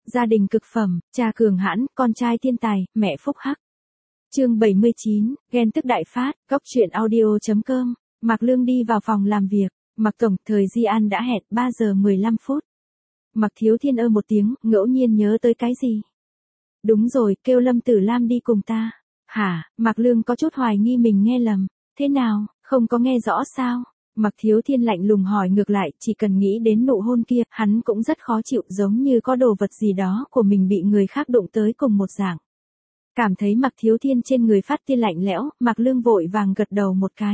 Gia đình cực phẩm, cha cường hãn, con trai thiên tài, mẹ phúc hắc. Chương 79, ghen tức đại phát, góc truyện audio.com. Mạc Lương đi vào phòng làm việc. Mạc Tổng, thời Di An đã hẹn 3 giờ 15 phút. Mạc Thiếu Thiên ơ một tiếng, ngẫu nhiên nhớ tới cái gì. Đúng rồi, kêu Lâm Tử Lam đi cùng ta. Hả? Mạc Lương có chút hoài nghi mình nghe lầm. Thế nào, không có nghe rõ sao? Mạc Thiếu Thiên lạnh lùng hỏi ngược lại, chỉ cần nghĩ đến nụ hôn kia, hắn cũng rất khó chịu, giống như có đồ vật gì đó của mình bị người khác đụng tới cùng một dạng. Cảm thấy Mạc Thiếu Thiên trên người phát tia lạnh lẽo, Mạc Lương vội vàng gật đầu một cái.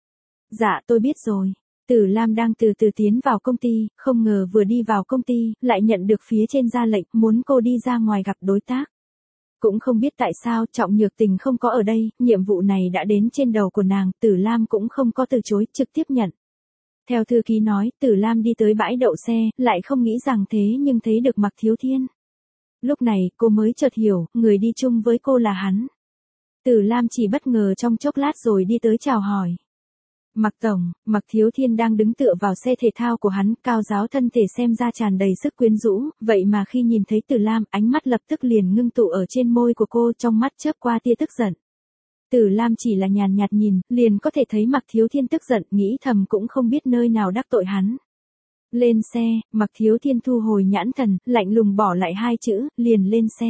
Dạ tôi biết rồi. Tử Lam đang từ từ tiến vào công ty, không ngờ vừa đi vào công ty, lại nhận được phía trên ra lệnh, muốn cô đi ra ngoài gặp đối tác. Cũng không biết tại sao Trọng Nhược Tình không có ở đây, nhiệm vụ này đã đến trên đầu của nàng, Tử Lam cũng không có từ chối, trực tiếp nhận. Theo thư ký nói, Tử Lam đi tới bãi đậu xe, lại không nghĩ rằng thế nhưng thấy được Mạc Thiếu Thiên. Lúc này, cô mới chợt hiểu, người đi chung với cô là hắn. Tử Lam chỉ bất ngờ trong chốc lát rồi đi tới chào hỏi. Mạc Tổng, Mạc Thiếu Thiên đang đứng tựa vào xe thể thao của hắn, cao ráo thân thể xem ra tràn đầy sức quyến rũ, vậy mà khi nhìn thấy Tử Lam, ánh mắt lập tức liền ngưng tụ ở trên môi của cô, trong mắt chớp qua tia tức giận. Tử Lam chỉ là nhàn nhạt nhìn, liền có thể thấy Mạc Thiếu Thiên tức giận, nghĩ thầm cũng không biết nơi nào đắc tội hắn. Lên xe, Mạc Thiếu Thiên thu hồi nhãn thần, lạnh lùng bỏ lại hai chữ, liền lên xe.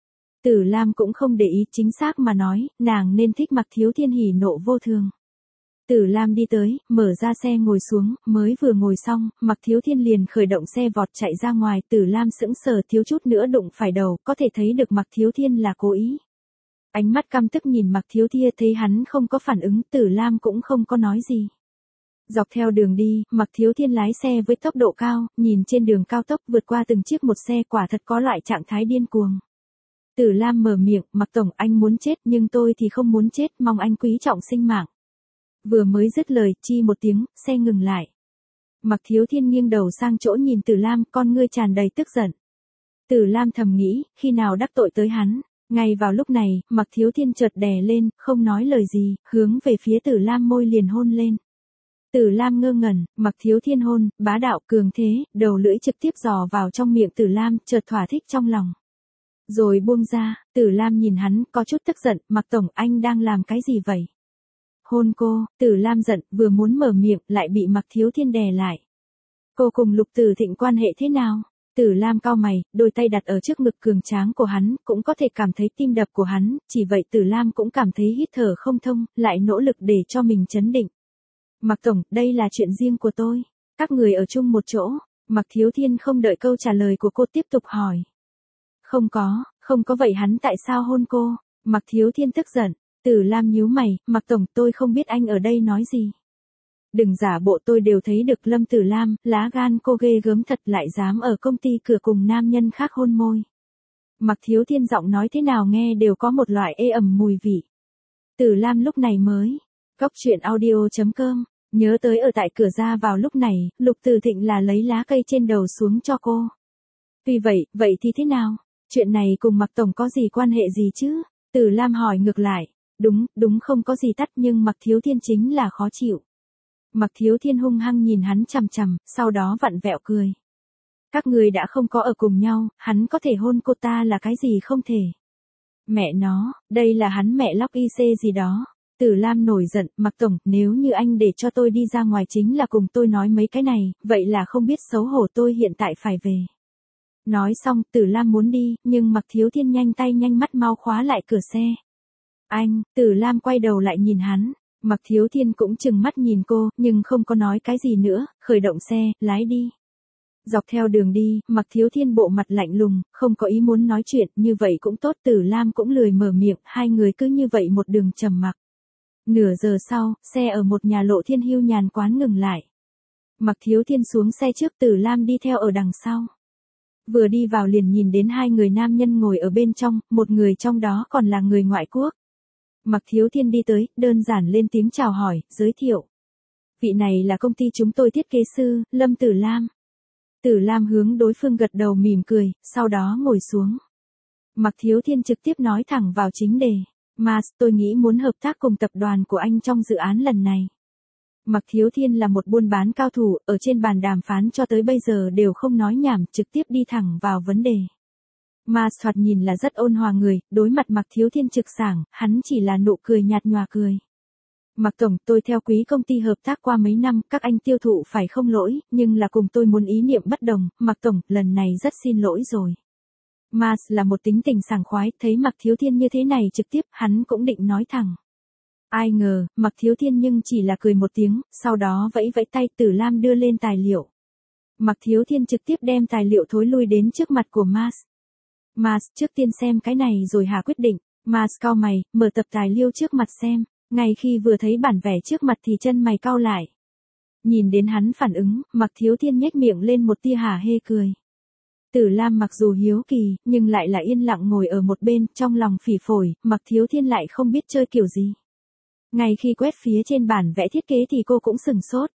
Tử Lam cũng không để ý, chính xác mà nói, nàng nên thích Mạc Thiếu Thiên hỉ nộ vô thường. Tử Lam đi tới, mở ra xe ngồi xuống, mới vừa ngồi xong, Mạc Thiếu Thiên liền khởi động xe vọt chạy ra ngoài, Tử Lam sững sờ thiếu chút nữa đụng phải đầu, có thể thấy được Mạc Thiếu Thiên là cố ý. Ánh mắt căm tức nhìn Mạc Thiếu Thiên, thấy hắn không có phản ứng, Tử Lam cũng không có nói gì. Dọc theo đường đi, Mạc Thiếu Thiên lái xe với tốc độ cao, nhìn trên đường cao tốc vượt qua từng chiếc một xe, quả thật có loại trạng thái điên cuồng. Tử Lam mở miệng, Mạc Tổng, anh muốn chết nhưng tôi thì không muốn chết, mong anh quý trọng sinh mạng. Vừa mới dứt lời, chi một tiếng, xe ngừng lại. Mạc Thiếu Thiên nghiêng đầu sang chỗ nhìn Tử Lam, con ngươi tràn đầy tức giận. Tử Lam thầm nghĩ, khi nào đắc tội tới hắn. Ngay vào lúc này, Mạc Thiếu Thiên chợt đè lên, không nói lời gì, hướng về phía Tử Lam môi liền hôn lên. Tử Lam ngơ ngẩn, Mạc Thiếu Thiên hôn, bá đạo cường thế, đầu lưỡi trực tiếp dò vào trong miệng Tử Lam, chợt thỏa thích trong lòng. Rồi buông ra, Tử Lam nhìn hắn, có chút tức giận, Mạc Tổng, anh đang làm cái gì vậy? Hôn cô, Tử Lam giận, vừa muốn mở miệng, lại bị Mạc Thiếu Thiên đè lại. Cô cùng Lục Tử Thịnh quan hệ thế nào? Tử Lam cau mày, đôi tay đặt ở trước ngực cường tráng của hắn, cũng có thể cảm thấy tim đập của hắn, chỉ vậy Tử Lam cũng cảm thấy hít thở không thông, lại nỗ lực để cho mình trấn định. Mạc Tổng, đây là chuyện riêng của tôi. Các người ở chung một chỗ. Mạc Thiếu Thiên không đợi câu trả lời của cô tiếp tục hỏi. Không có vậy hắn tại sao hôn cô? Mạc Thiếu Thiên tức giận. Tử Lam nhíu mày, Mạc Tổng, tôi không biết anh ở đây nói gì. Đừng giả bộ, tôi đều thấy được Lâm Tử Lam, lá gan cô ghê gớm thật, lại dám ở công ty cửa cùng nam nhân khác hôn môi. Mạc Thiếu Thiên giọng nói thế nào nghe đều có một loại ê ẩm mùi vị. Tử Lam lúc này mới. Góc truyện audio.com, nhớ tới ở tại cửa ra vào lúc này, Lục Tử Thịnh là lấy lá cây trên đầu xuống cho cô. Vì vậy thì thế nào? Chuyện này cùng Mạc Tổng có gì quan hệ gì chứ? Tử Lam hỏi ngược lại. Đúng không có gì tắt, nhưng Mạc Thiếu Thiên chính là khó chịu. Mạc Thiếu Thiên hung hăng nhìn hắn chằm chằm, sau đó vặn vẹo cười. Các người đã không có ở cùng nhau, hắn có thể hôn cô ta là cái gì không thể. Mẹ nó, đây là hắn mẹ lóc IC gì đó. Tử Lam nổi giận, Mạc Tổng, nếu như anh để cho tôi đi ra ngoài chính là cùng tôi nói mấy cái này, vậy là không biết xấu hổ, tôi hiện tại phải về. Nói xong, Tử Lam muốn đi, nhưng Mạc Thiếu Thiên nhanh tay nhanh mắt mau khóa lại cửa xe. Anh, Tử Lam quay đầu lại nhìn hắn, Mạc Thiếu Thiên cũng chừng mắt nhìn cô, nhưng không có nói cái gì nữa, khởi động xe, lái đi. Dọc theo đường đi, Mạc Thiếu Thiên bộ mặt lạnh lùng, không có ý muốn nói chuyện, như vậy cũng tốt, Tử Lam cũng lười mở miệng, hai người cứ như vậy một đường trầm mặc. Nửa giờ sau, xe ở một nhà Lộ Thiên Hưu nhàn quán ngừng lại. Mạc Thiếu Thiên xuống xe trước, Tử Lam đi theo ở đằng sau. Vừa đi vào liền nhìn đến hai người nam nhân ngồi ở bên trong, một người trong đó còn là người ngoại quốc. Mạc Thiếu Thiên đi tới, đơn giản lên tiếng chào hỏi, giới thiệu. Vị này là công ty chúng tôi thiết kế sư, Lâm Tử Lam. Tử Lam hướng đối phương gật đầu mỉm cười, sau đó ngồi xuống. Mạc Thiếu Thiên trực tiếp nói thẳng vào chính đề. Mas, tôi nghĩ muốn hợp tác cùng tập đoàn của anh trong dự án lần này. Mạc Thiếu Thiên là một buôn bán cao thủ, ở trên bàn đàm phán cho tới bây giờ đều không nói nhảm, trực tiếp đi thẳng vào vấn đề. Mars thoạt nhìn là rất ôn hòa người, đối mặt Mạc Thiếu Thiên trực sảng, hắn chỉ là nụ cười nhạt nhòa cười. Mạc Tổng, tôi theo quý công ty hợp tác qua mấy năm, các anh tiêu thụ phải không lỗi, nhưng là cùng tôi muốn ý niệm bất đồng, Mạc Tổng, lần này rất xin lỗi rồi. Mars là một tính tình sảng khoái, thấy Mạc Thiếu Thiên như thế này trực tiếp, hắn cũng định nói thẳng. Ai ngờ, Mạc Thiếu Thiên nhưng chỉ là cười một tiếng, sau đó vẫy vẫy tay Tử Lam đưa lên tài liệu. Mạc Thiếu Thiên trực tiếp đem tài liệu thối lui đến trước mặt của Mars. Mars, trước tiên xem cái này rồi hạ quyết định. Mars cau mày, mở tập tài liệu trước mặt xem. Ngay khi vừa thấy bản vẽ trước mặt thì chân mày cau lại. Nhìn đến hắn phản ứng, Mạc Thiếu Thiên nhếch miệng lên một tia hả hê cười. Tử Lam mặc dù hiếu kỳ, nhưng lại là yên lặng ngồi ở một bên, trong lòng phỉ phổi, Mạc Thiếu Thiên lại không biết chơi kiểu gì. Ngay khi quét phía trên bản vẽ thiết kế thì cô cũng sửng sốt.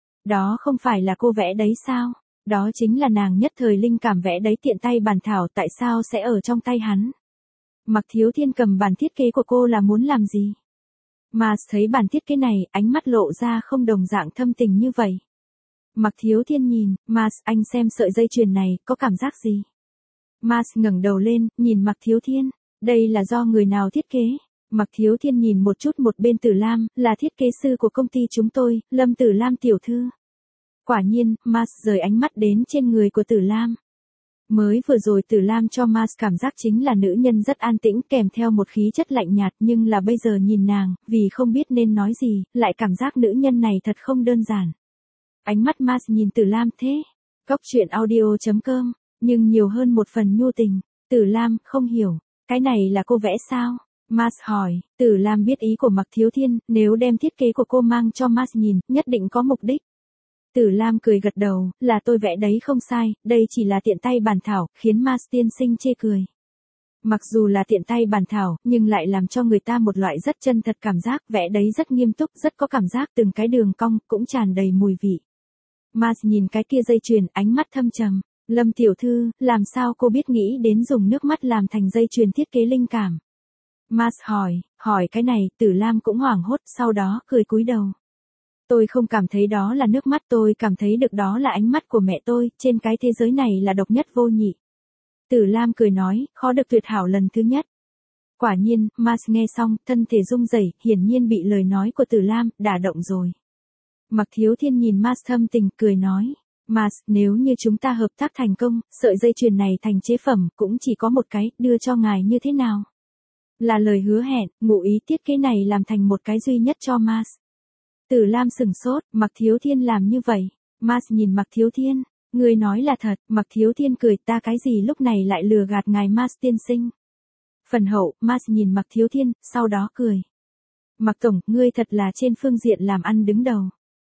Đó không phải là cô vẽ đấy sao? Đó chính là nàng nhất thời linh cảm vẽ đấy, tiện tay bản thảo tại sao sẽ ở trong tay hắn. Mạc Thiếu Thiên cầm bản thiết kế của cô là muốn làm gì? Mars thấy bản thiết kế này, ánh mắt lộ ra không đồng dạng thâm tình như vậy. Mạc Thiếu Thiên nhìn, Mars, anh xem sợi dây chuyền này, có cảm giác gì? Mars ngẩng đầu lên, nhìn Mạc Thiếu Thiên, đây là do người nào thiết kế? Mạc Thiếu Thiên nhìn một chút một bên Tử Lam, là thiết kế sư của công ty chúng tôi, Lâm Tử Lam tiểu thư. Quả nhiên, Mars rời ánh mắt đến trên người của Tử Lam. Mới vừa rồi Tử Lam cho Mars cảm giác chính là nữ nhân rất an tĩnh kèm theo một khí chất lạnh nhạt, nhưng là bây giờ nhìn nàng, vì không biết nên nói gì, lại cảm giác nữ nhân này thật không đơn giản. Ánh mắt Mars nhìn Tử Lam thế. Cóc truyện audio.com, nhưng nhiều hơn một phần nhu tình. Tử Lam, không hiểu, cái này là cô vẽ sao? Mars hỏi. Tử Lam biết ý của Mạc Thiếu Thiên, nếu đem thiết kế của cô mang cho Mars nhìn, nhất định có mục đích. Tử Lam cười gật đầu, là tôi vẽ đấy không sai, đây chỉ là tiện tay bản thảo, khiến Mars tiên sinh chê cười. Mặc dù là tiện tay bản thảo, nhưng lại làm cho người ta một loại rất chân thật cảm giác, vẽ đấy rất nghiêm túc, rất có cảm giác, từng cái đường cong, cũng tràn đầy mùi vị. Mars nhìn cái kia dây chuyền, ánh mắt thâm trầm. Lâm tiểu thư, làm sao cô biết nghĩ đến dùng nước mắt làm thành dây chuyền thiết kế linh cảm? Mars hỏi cái này, Tử Lam cũng hoảng hốt, sau đó cười cúi đầu. Tôi không cảm thấy đó là nước mắt, tôi cảm thấy được đó là ánh mắt của mẹ tôi, trên cái thế giới này là độc nhất vô nhị. Tử Lam cười nói, khó được tuyệt hảo lần thứ nhất. Quả nhiên, Mars nghe xong, thân thể rung rẩy, hiển nhiên bị lời nói của Tử Lam đả động rồi. Mạc Thiếu Thiên nhìn Mars thâm tình, cười nói, Mars, nếu như chúng ta hợp tác thành công, sợi dây chuyền này thành chế phẩm, cũng chỉ có một cái, đưa cho ngài như thế nào? Là lời hứa hẹn, ngụ ý thiết kế này làm thành một cái duy nhất cho Mars. Tử Lam sửng sốt, Mạc Thiếu Thiên làm như vậy. Mars nhìn Mạc Thiếu Thiên, người nói là thật. Mạc Thiếu Thiên cười, ta cái gì lúc này lại lừa gạt ngài Mars tiên sinh. Phần hậu, Mars nhìn Mạc Thiếu Thiên, sau đó cười. Mạc Tổng, ngươi thật là trên phương diện làm ăn đứng đầu.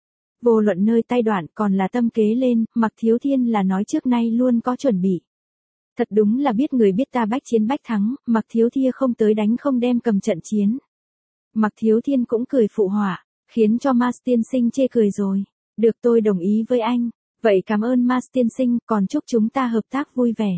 Vô luận nơi tay đoạn còn là tâm kế lên, Mạc Thiếu Thiên là nói trước nay luôn có chuẩn bị. Thật đúng là biết người biết ta bách chiến bách thắng, Mạc Thiếu Thiên không tới đánh không đem cầm trận chiến. Mạc Thiếu Thiên cũng cười phụ họa. Khiến cho Mars tiên sinh chê cười rồi. Được, tôi đồng ý với anh. Vậy cảm ơn Mars tiên sinh, còn chúc chúng ta hợp tác vui vẻ.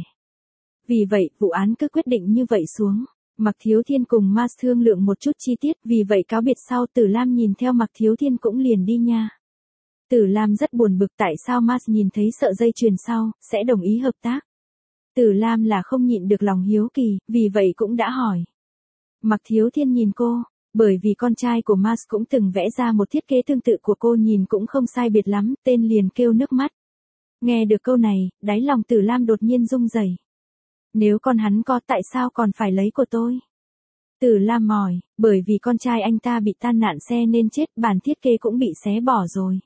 Vì vậy, vụ án cứ quyết định như vậy xuống. Mạc Thiếu Thiên cùng Mars thương lượng một chút chi tiết, vì vậy cáo biệt sau Tử Lam nhìn theo Mạc Thiếu Thiên cũng liền đi nha. Tử Lam rất buồn bực tại sao Mars nhìn thấy sợi dây chuyền sau, sẽ đồng ý hợp tác. Tử Lam là không nhịn được lòng hiếu kỳ, vì vậy cũng đã hỏi. Mạc Thiếu Thiên nhìn cô. Bởi vì con trai của Mars cũng từng vẽ ra một thiết kế tương tự của cô, nhìn cũng không sai biệt lắm, tên liền kêu nước mắt. Nghe được câu này, đáy lòng Tử Lam đột nhiên rung rẩy. Nếu con hắn có, tại sao còn phải lấy của tôi? Tử Lam mỏi, bởi vì con trai anh ta bị tai nạn xe nên chết, bản thiết kế cũng bị xé bỏ rồi.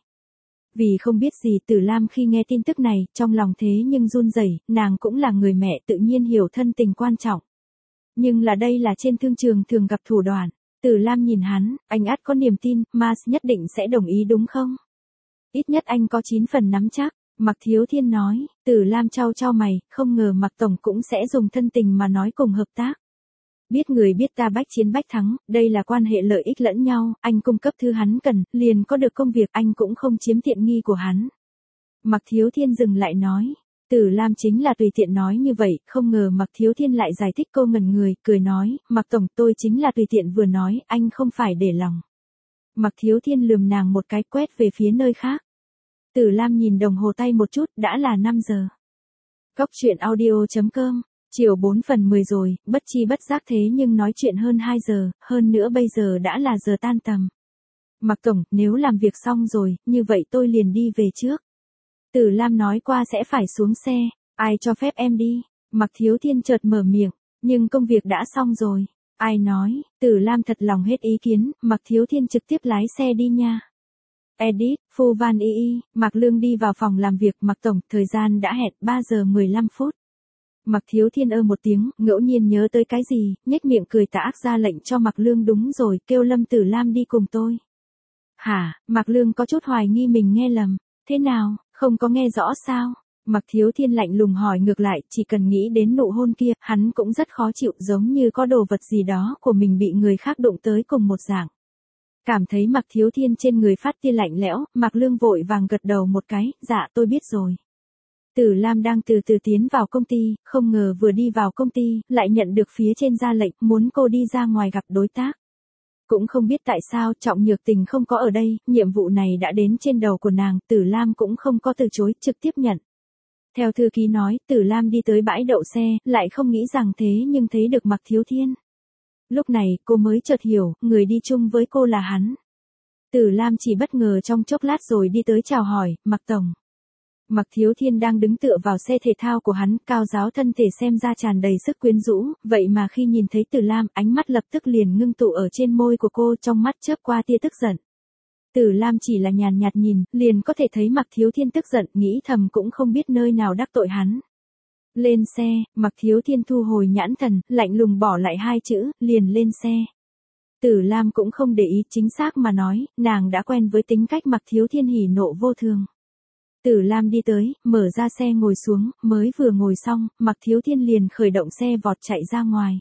Vì không biết gì Tử Lam khi nghe tin tức này, trong lòng thế nhưng run rẩy, nàng cũng là người mẹ tự nhiên hiểu thân tình quan trọng. Nhưng là đây là trên thương trường thường gặp thủ đoạn. Tử Lam nhìn hắn, anh ắt có niềm tin, Mars nhất định sẽ đồng ý đúng không? Ít nhất anh có 9 phần nắm chắc, Mạc Thiếu Thiên nói. Tử Lam chau mày, không ngờ Mạc Tổng cũng sẽ dùng thân tình mà nói cùng hợp tác. Biết người biết ta bách chiến bách thắng, đây là quan hệ lợi ích lẫn nhau, anh cung cấp thứ hắn cần, liền có được công việc, anh cũng không chiếm tiện nghi của hắn. Mạc Thiếu Thiên dừng lại nói. Tử Lam chính là tùy tiện nói như vậy, không ngờ Mạc Thiếu Thiên lại giải thích, cô ngẩn người, cười nói, Mạc Tổng, tôi chính là tùy tiện vừa nói, anh không phải để lòng. Mạc Thiếu Thiên lườm nàng một cái, quét về phía nơi khác. Tử Lam nhìn đồng hồ tay một chút, đã là 5 giờ. Cóc truyện audio.com Chiều 4:10 rồi, bất chi bất giác thế nhưng nói chuyện hơn 2 giờ, hơn nữa bây giờ đã là giờ tan tầm. Mạc Tổng, nếu làm việc xong rồi, như vậy tôi liền đi về trước. Tử Lam nói qua sẽ phải xuống xe, ai cho phép em đi? Mạc Thiếu Thiên chợt mở miệng, nhưng công việc đã xong rồi. Ai nói? Tử Lam thật lòng hết ý kiến, Mạc Thiếu Thiên trực tiếp lái xe đi nha. Edit, Phu Van Y, Mạc Lương đi vào phòng làm việc, Mạc Tổng, thời gian đã hẹn 3 giờ 15 phút. Mạc Thiếu Thiên một tiếng, ngẫu nhiên nhớ tới cái gì, nhếch miệng cười tà ác ra lệnh cho Mạc Lương đúng rồi, kêu Lâm Tử Lam đi cùng tôi. Hả? Mạc Lương có chút hoài nghi mình nghe lầm. Thế nào, không có nghe rõ sao? Mạc Thiếu Thiên lạnh lùng hỏi ngược lại, chỉ cần nghĩ đến nụ hôn kia, hắn cũng rất khó chịu, giống như có đồ vật gì đó của mình bị người khác đụng tới cùng một dạng. Cảm thấy Mạc Thiếu Thiên trên người phát tia lạnh lẽo, Mạc Lương vội vàng gật đầu một cái, dạ tôi biết rồi. Tử Lam đang từ từ tiến vào công ty, không ngờ vừa đi vào công ty, lại nhận được phía trên ra lệnh, muốn cô đi ra ngoài gặp đối tác. Cũng không biết tại sao Trọng Nhược Tình không có ở đây, nhiệm vụ này đã đến trên đầu của nàng, Tử Lam cũng không có từ chối, trực tiếp nhận. Theo thư ký nói, Tử Lam đi tới bãi đậu xe, lại không nghĩ rằng thế nhưng thấy được Mạc Thiếu Thiên. Lúc này, cô mới chợt hiểu, người đi chung với cô là hắn. Tử Lam chỉ bất ngờ trong chốc lát rồi đi tới chào hỏi, Mạc Tổng. Mạc Thiếu Thiên đang đứng tựa vào xe thể thao của hắn, cao ráo thân thể xem ra tràn đầy sức quyến rũ, vậy mà khi nhìn thấy Tử Lam, ánh mắt lập tức liền ngưng tụ ở trên môi của cô, trong mắt chớp qua tia tức giận. Tử Lam chỉ là nhàn nhạt nhìn, liền có thể thấy Mạc Thiếu Thiên tức giận, nghĩ thầm cũng không biết nơi nào đắc tội hắn. Lên xe, Mạc Thiếu Thiên thu hồi nhãn thần, lạnh lùng bỏ lại hai chữ, liền lên xe. Tử Lam cũng không để ý, chính xác mà nói, nàng đã quen với tính cách Mạc Thiếu Thiên hỉ nộ vô thường. Tử Lam đi tới, mở ra xe ngồi xuống, mới vừa ngồi xong, Mạc Thiếu Thiên liền khởi động xe vọt chạy ra ngoài.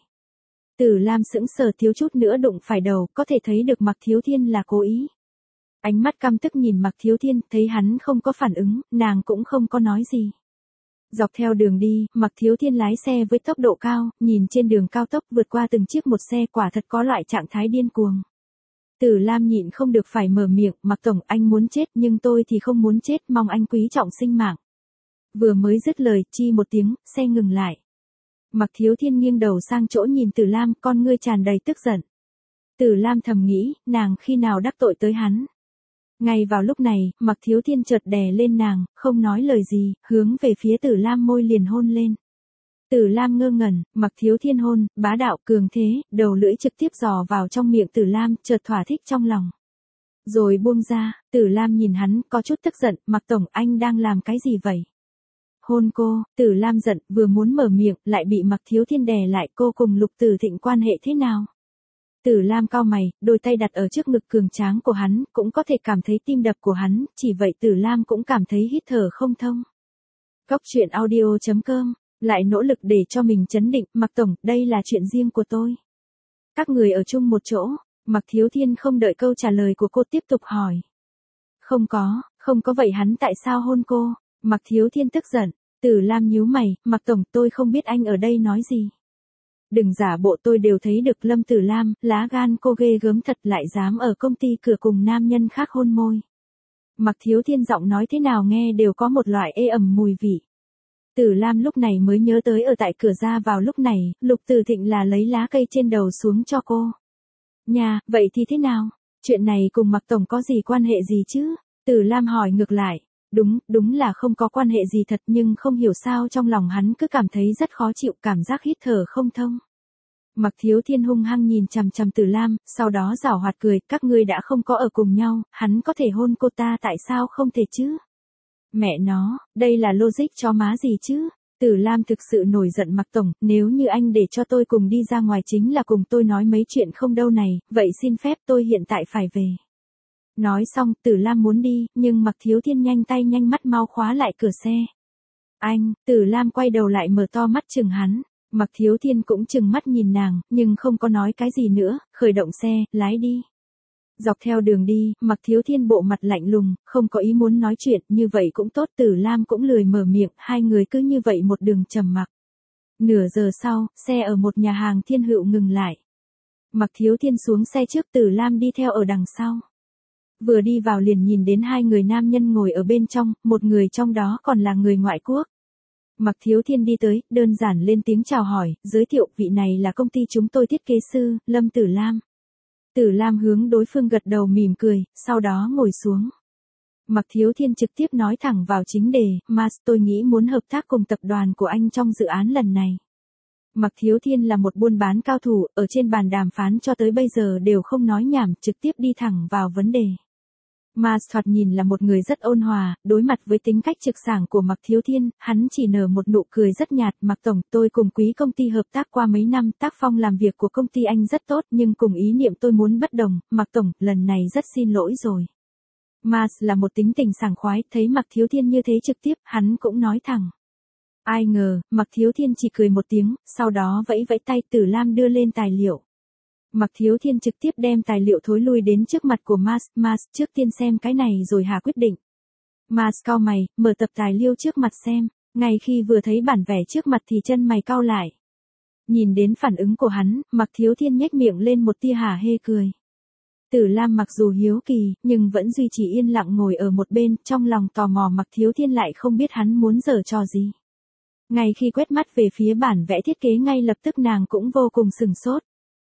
Tử Lam sững sờ thiếu chút nữa đụng phải đầu, có thể thấy được Mạc Thiếu Thiên là cố ý. Ánh mắt căm tức nhìn Mạc Thiếu Thiên, thấy hắn không có phản ứng, nàng cũng không có nói gì. Dọc theo đường đi, Mạc Thiếu Thiên lái xe với tốc độ cao, nhìn trên đường cao tốc vượt qua từng chiếc một xe, quả thật có loại trạng thái điên cuồng. Tử Lam nhịn không được phải mở miệng, Mạc Tổng, anh muốn chết nhưng tôi thì không muốn chết, mong anh quý trọng sinh mạng. Vừa mới dứt lời, chi một tiếng, xe ngừng lại. Mạc Thiếu Thiên nghiêng đầu sang chỗ nhìn Tử Lam, con ngươi tràn đầy tức giận. Tử Lam thầm nghĩ, nàng khi nào đắc tội tới hắn. Ngay vào lúc này, Mạc Thiếu Thiên chợt đè lên nàng, không nói lời gì, hướng về phía Tử Lam môi liền hôn lên. Tử Lam ngơ ngẩn, Mạc Thiếu Thiên hôn, bá đạo cường thế, đầu lưỡi trực tiếp dò vào trong miệng Tử Lam, chợt thỏa thích trong lòng. Rồi buông ra, Tử Lam nhìn hắn, có chút tức giận, Mạc Tổng, anh đang làm cái gì vậy? Hôn cô, Tử Lam giận, vừa muốn mở miệng, lại bị Mạc Thiếu Thiên đè lại, cô cùng Lục Tử Thịnh quan hệ thế nào? Tử Lam cau mày, đôi tay đặt ở trước ngực cường tráng của hắn, cũng có thể cảm thấy tim đập của hắn, chỉ vậy Tử Lam cũng cảm thấy hít thở không thông. Góc truyện audio.com, lại nỗ lực để cho mình trấn định, Mạc Tổng, đây là chuyện riêng của tôi. Các người ở chung một chỗ, Mạc Thiếu Thiên không đợi câu trả lời của cô tiếp tục hỏi. Không có vậy hắn tại sao hôn cô? Mạc Thiếu Thiên tức giận, Tử Lam nhíu mày, Mạc Tổng, tôi không biết anh ở đây nói gì. Đừng giả bộ, tôi đều thấy được Lâm Tử Lam, lá gan cô ghê gớm thật, lại dám ở công ty cửa cùng nam nhân khác hôn môi. Mạc Thiếu Thiên giọng nói thế nào nghe đều có một loại ê ẩm mùi vị. Tử Lam lúc này mới nhớ tới ở tại cửa ra vào lúc này, Lục Tử Thịnh là lấy lá cây trên đầu xuống cho cô. Nhà, vậy thì thế nào? Chuyện này cùng Mạc Tổng có gì quan hệ gì chứ? Tử Lam hỏi ngược lại. Đúng là không có quan hệ gì thật, nhưng không hiểu sao trong lòng hắn cứ cảm thấy rất khó chịu, cảm giác hít thở không thông. Mạc Thiếu Thiên hung hăng nhìn chằm chằm Tử Lam, sau đó giảo hoạt cười, các ngươi đã không có ở cùng nhau, hắn có thể hôn cô ta tại sao không thể chứ? Mẹ nó, đây là logic cho má gì chứ? Tử Lam thực sự nổi giận, Mạc Tổng, nếu như anh để cho tôi cùng đi ra ngoài chính là cùng tôi nói mấy chuyện không đâu này, vậy xin phép tôi hiện tại phải về. Nói xong, Tử Lam muốn đi, nhưng Mạc Thiếu Thiên nhanh tay nhanh mắt mau khóa lại cửa xe. Anh, Tử Lam quay đầu lại mở to mắt chừng hắn. Mạc Thiếu Thiên cũng chừng mắt nhìn nàng, nhưng không có nói cái gì nữa, khởi động xe, lái đi. Dọc theo đường đi, Mạc Thiếu Thiên bộ mặt lạnh lùng, không có ý muốn nói chuyện, như vậy cũng tốt, Tử Lam cũng lười mở miệng, hai người cứ như vậy một đường trầm mặc. Nửa giờ sau, xe ở một nhà hàng Thiên Hữu ngừng lại. Mạc Thiếu Thiên xuống xe trước, Tử Lam đi theo ở đằng sau. Vừa đi vào liền nhìn đến hai người nam nhân ngồi ở bên trong, một người trong đó còn là người ngoại quốc. Mạc Thiếu Thiên đi tới, đơn giản lên tiếng chào hỏi, giới thiệu vị này là công ty chúng tôi thiết kế sư, Lâm Tử Lam. Tử Lam hướng đối phương gật đầu mỉm cười, sau đó ngồi xuống. Mạc Thiếu Thiên trực tiếp nói thẳng vào chính đề, Mars tôi nghĩ muốn hợp tác cùng tập đoàn của anh trong dự án lần này. Mạc Thiếu Thiên là một buôn bán cao thủ, ở trên bàn đàm phán cho tới bây giờ đều không nói nhảm, trực tiếp đi thẳng vào vấn đề. Mars thoạt nhìn là một người rất ôn hòa, đối mặt với tính cách trực sảng của Mạc Thiếu Thiên, hắn chỉ nở một nụ cười rất nhạt. Mạc Tổng, tôi cùng quý công ty hợp tác qua mấy năm, tác phong làm việc của công ty anh rất tốt nhưng cùng ý niệm tôi muốn bất đồng. Mạc Tổng, lần này rất xin lỗi rồi. Mars là một tính tình sảng khoái, thấy Mạc Thiếu Thiên như thế trực tiếp, hắn cũng nói thẳng. Ai ngờ, Mạc Thiếu Thiên chỉ cười một tiếng, sau đó vẫy vẫy tay. Tử Lam đưa lên tài liệu. Mạc Thiếu Thiên trực tiếp đem tài liệu thối lui đến trước mặt của Mars. Mars, trước tiên xem cái này rồi hạ quyết định. Mars cau mày, mở tập tài liệu trước mặt xem. Ngay khi vừa thấy bản vẽ trước mặt thì chân mày cau lại. Nhìn đến phản ứng của hắn, Mạc Thiếu Thiên nhếch miệng lên một tia hả hê cười. Tử Lam mặc dù hiếu kỳ, nhưng vẫn duy trì yên lặng ngồi ở một bên, trong lòng tò mò Mạc Thiếu Thiên lại không biết hắn muốn giở trò gì. Ngay khi quét mắt về phía bản vẽ thiết kế ngay lập tức nàng cũng vô cùng sửng sốt.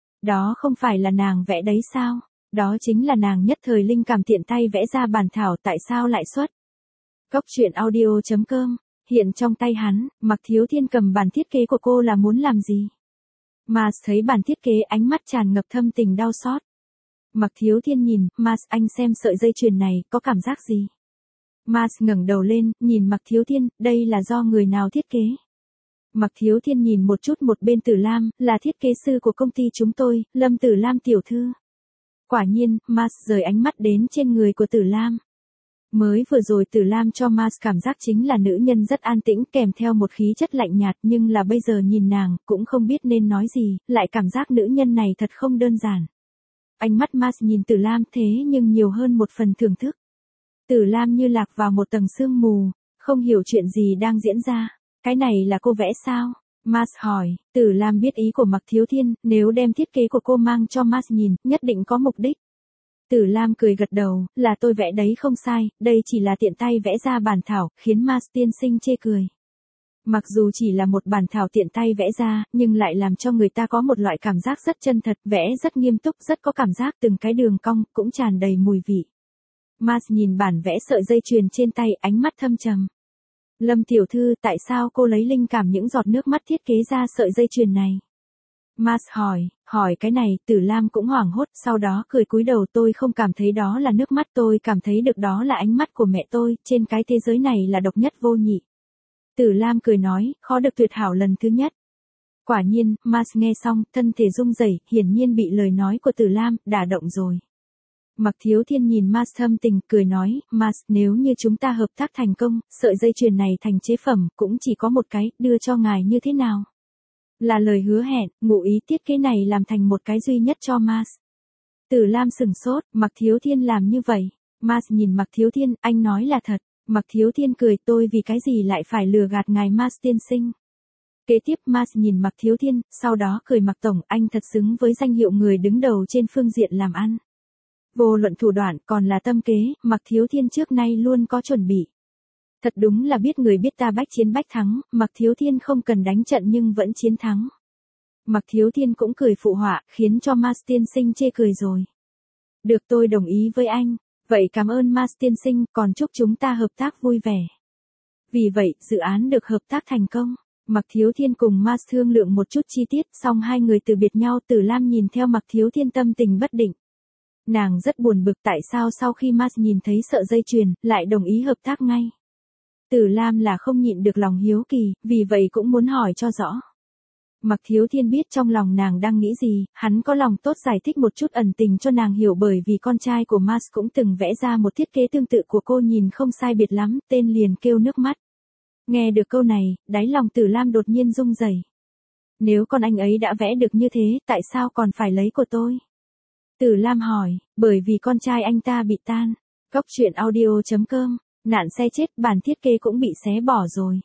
Đó không phải là nàng vẽ đấy sao? Đó chính là nàng nhất thời linh cảm tiện tay vẽ ra bản thảo, tại sao lại xuất? Cốc truyện audio.com, hiện trong tay hắn, Mạc Thiếu Thiên cầm bản thiết kế của cô là muốn làm gì? Mars thấy bản thiết kế ánh mắt tràn ngập thâm tình đau xót. Mạc Thiếu Thiên nhìn, Mars anh xem sợi dây chuyền này, có cảm giác gì? Mars ngẩng đầu lên, nhìn Mạc Thiếu Thiên, đây là do người nào thiết kế? Mạc Thiếu Thiên nhìn một chút một bên Tử Lam, là thiết kế sư của công ty chúng tôi, Lâm Tử Lam tiểu thư. Quả nhiên, Mars rời ánh mắt đến trên người của Tử Lam. Mới vừa rồi Tử Lam cho Mars cảm giác chính là nữ nhân rất an tĩnh kèm theo một khí chất lạnh nhạt, nhưng là bây giờ nhìn nàng, cũng không biết nên nói gì, lại cảm giác nữ nhân này thật không đơn giản. Ánh mắt Mars nhìn Tử Lam thế nhưng nhiều hơn một phần thưởng thức. Tử Lam như lạc vào một tầng sương mù, không hiểu chuyện gì đang diễn ra. Cái này là cô vẽ sao? Mars hỏi. Tử Lam biết ý của Mạc Thiếu Thiên, nếu đem thiết kế của cô mang cho Mars nhìn, nhất định có mục đích. Tử Lam cười gật đầu, là tôi vẽ đấy không sai, đây chỉ là tiện tay vẽ ra bản thảo, khiến Mars tiên sinh chê cười. Mặc dù chỉ là một bản thảo tiện tay vẽ ra, nhưng lại làm cho người ta có một loại cảm giác rất chân thật, vẽ rất nghiêm túc, rất có cảm giác, từng cái đường cong, cũng tràn đầy mùi vị. Mars nhìn bản vẽ sợi dây chuyền trên tay, ánh mắt thâm trầm. Lâm tiểu thư, tại sao cô lấy linh cảm những giọt nước mắt thiết kế ra sợi dây chuyền này? Mars hỏi cái này, Tử Lam cũng hoảng hốt, sau đó cười cúi đầu, tôi không cảm thấy đó là nước mắt, tôi cảm thấy được đó là ánh mắt của mẹ tôi, trên cái thế giới này là độc nhất vô nhị. Tử Lam cười nói, khó được tuyệt hảo lần thứ nhất. Quả nhiên, Mars nghe xong, thân thể rung rẩy, hiển nhiên bị lời nói của Tử Lam đả động rồi. Mạc Thiếu Thiên nhìn Mars thâm tình, cười nói, Mars, nếu như chúng ta hợp tác thành công, sợi dây chuyền này thành chế phẩm, cũng chỉ có một cái, đưa cho ngài như thế nào? Là lời hứa hẹn, ngụ ý thiết kế này làm thành một cái duy nhất cho Mars. Tử Lam sửng sốt, Mạc Thiếu Thiên làm như vậy. Mars nhìn Mạc Thiếu Thiên, anh nói là thật. Mạc Thiếu Thiên cười, tôi vì cái gì lại phải lừa gạt ngài Mars tiên sinh. Kế tiếp Mars nhìn Mạc Thiếu Thiên, sau đó cười, Mạc Tổng, anh thật xứng với danh hiệu người đứng đầu trên phương diện làm ăn. Vô luận thủ đoạn còn là tâm kế, Mạc Thiếu Thiên trước nay luôn có chuẩn bị. Thật đúng là biết người biết ta bách chiến bách thắng, Mạc Thiếu Thiên không cần đánh trận nhưng vẫn chiến thắng. Mạc Thiếu Thiên cũng cười phụ họa, khiến cho Mars tiên sinh chê cười rồi. Được, tôi đồng ý với anh. Vậy cảm ơn Mars tiên sinh, còn chúc chúng ta hợp tác vui vẻ. Vì vậy, dự án được hợp tác thành công. Mạc Thiếu Thiên cùng Mars thương lượng một chút chi tiết, xong hai người từ biệt nhau. Tử Lam nhìn theo Mạc Thiếu Thiên tâm tình bất định. Nàng rất buồn bực tại sao sau khi Mars nhìn thấy sợi dây chuyền, lại đồng ý hợp tác ngay. Tử Lam là không nhịn được lòng hiếu kỳ, vì vậy cũng muốn hỏi cho rõ. Mạc Thiếu Thiên biết trong lòng nàng đang nghĩ gì, hắn có lòng tốt giải thích một chút ẩn tình cho nàng hiểu, bởi vì con trai của Mars cũng từng vẽ ra một thiết kế tương tự của cô, nhìn không sai biệt lắm, tên liền kêu nước mắt. Nghe được câu này, đáy lòng Tử Lam đột nhiên rung rẩy. Nếu con anh ấy đã vẽ được như thế, tại sao còn phải lấy của tôi? Tử Lam hỏi, bởi vì con trai anh ta bị tan. Cốc truyện audio.com, nạn xe chết, bản thiết kế cũng bị xé bỏ rồi.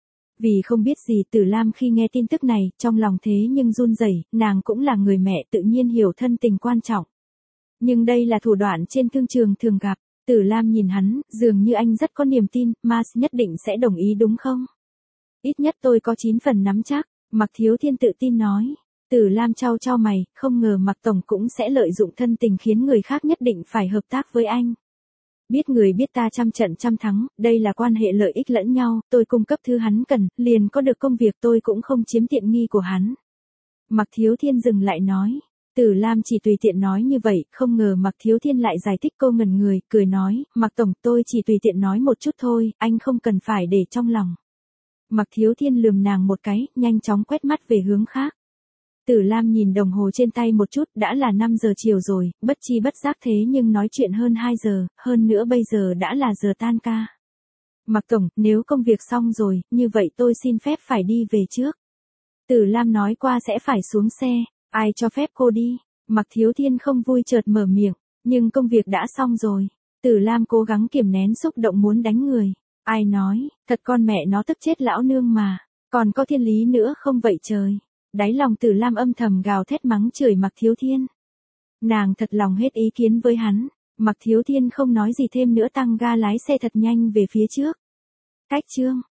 Vì không biết gì, Tử Lam khi nghe tin tức này, trong lòng thế nhưng run rẩy, nàng cũng là người mẹ tự nhiên hiểu thân tình quan trọng. Nhưng đây là thủ đoạn trên thương trường thường gặp. Tử Lam nhìn hắn, dường như anh rất có niềm tin, Mars nhất định sẽ đồng ý đúng không? Ít nhất tôi có 9 phần nắm chắc, Mạc Thiếu Thiên tự tin nói. Tử Lam chau chau mày, không ngờ Mạc Tổng cũng sẽ lợi dụng thân tình khiến người khác nhất định phải hợp tác với anh. Biết người biết ta trăm trận trăm thắng, đây là quan hệ lợi ích lẫn nhau, tôi cung cấp thứ hắn cần, liền có được công việc, tôi cũng không chiếm tiện nghi của hắn. Mạc Thiếu Thiên dừng lại nói. Tử Lam chỉ tùy tiện nói như vậy, không ngờ Mạc Thiếu Thiên lại giải thích. Cô ngẩn người, cười nói, Mạc Tổng, tôi chỉ tùy tiện nói một chút thôi, anh không cần phải để trong lòng. Mạc Thiếu Thiên lườm nàng một cái, nhanh chóng quét mắt về hướng khác. Tử Lam nhìn đồng hồ trên tay một chút, đã là 5 giờ chiều rồi, bất chi bất giác thế nhưng nói chuyện hơn 2 giờ, hơn nữa bây giờ đã là giờ tan ca. Mạc Tổng, nếu công việc xong rồi, như vậy tôi xin phép phải đi về trước. Tử Lam nói qua sẽ phải xuống xe, ai cho phép cô đi? Mạc Thiếu Thiên không vui chợt mở miệng, nhưng công việc đã xong rồi. Tử Lam cố gắng kiềm nén xúc động muốn đánh người. Ai nói, thật con mẹ nó tức chết lão nương mà, còn có thiên lý nữa không vậy trời. Đáy lòng Tử Lam âm thầm gào thét mắng chửi Mạc Thiếu Thiên. Nàng thật lòng hết ý kiến với hắn. Mạc Thiếu Thiên không nói gì thêm nữa, tăng ga lái xe thật nhanh về phía trước. Cách chương